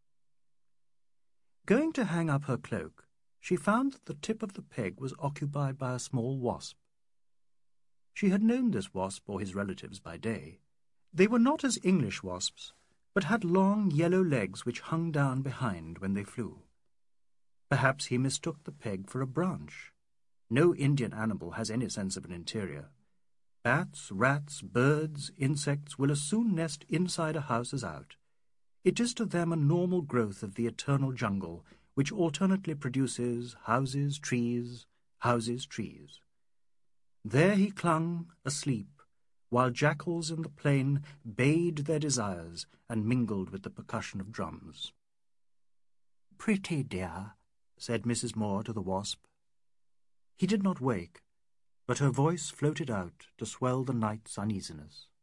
Going to hang up her cloak, she found that the tip of the peg was occupied by a small wasp. She had known this wasp or his relatives by day. They were not as English wasps, but had long yellow legs which hung down behind when they flew. Perhaps he mistook the peg for a branch. No Indian animal has any sense of an interior. Bats, rats, birds, insects will as soon nest inside a house as out. It is to them a normal growth of the eternal jungle, which alternately produces houses, trees, houses, trees. There he clung, asleep, while jackals in the plain bayed their desires and mingled with the percussion of drums. "Pretty dear," said Missus Moore to the wasp. He did not wake, but her voice floated out to swell the night's uneasiness.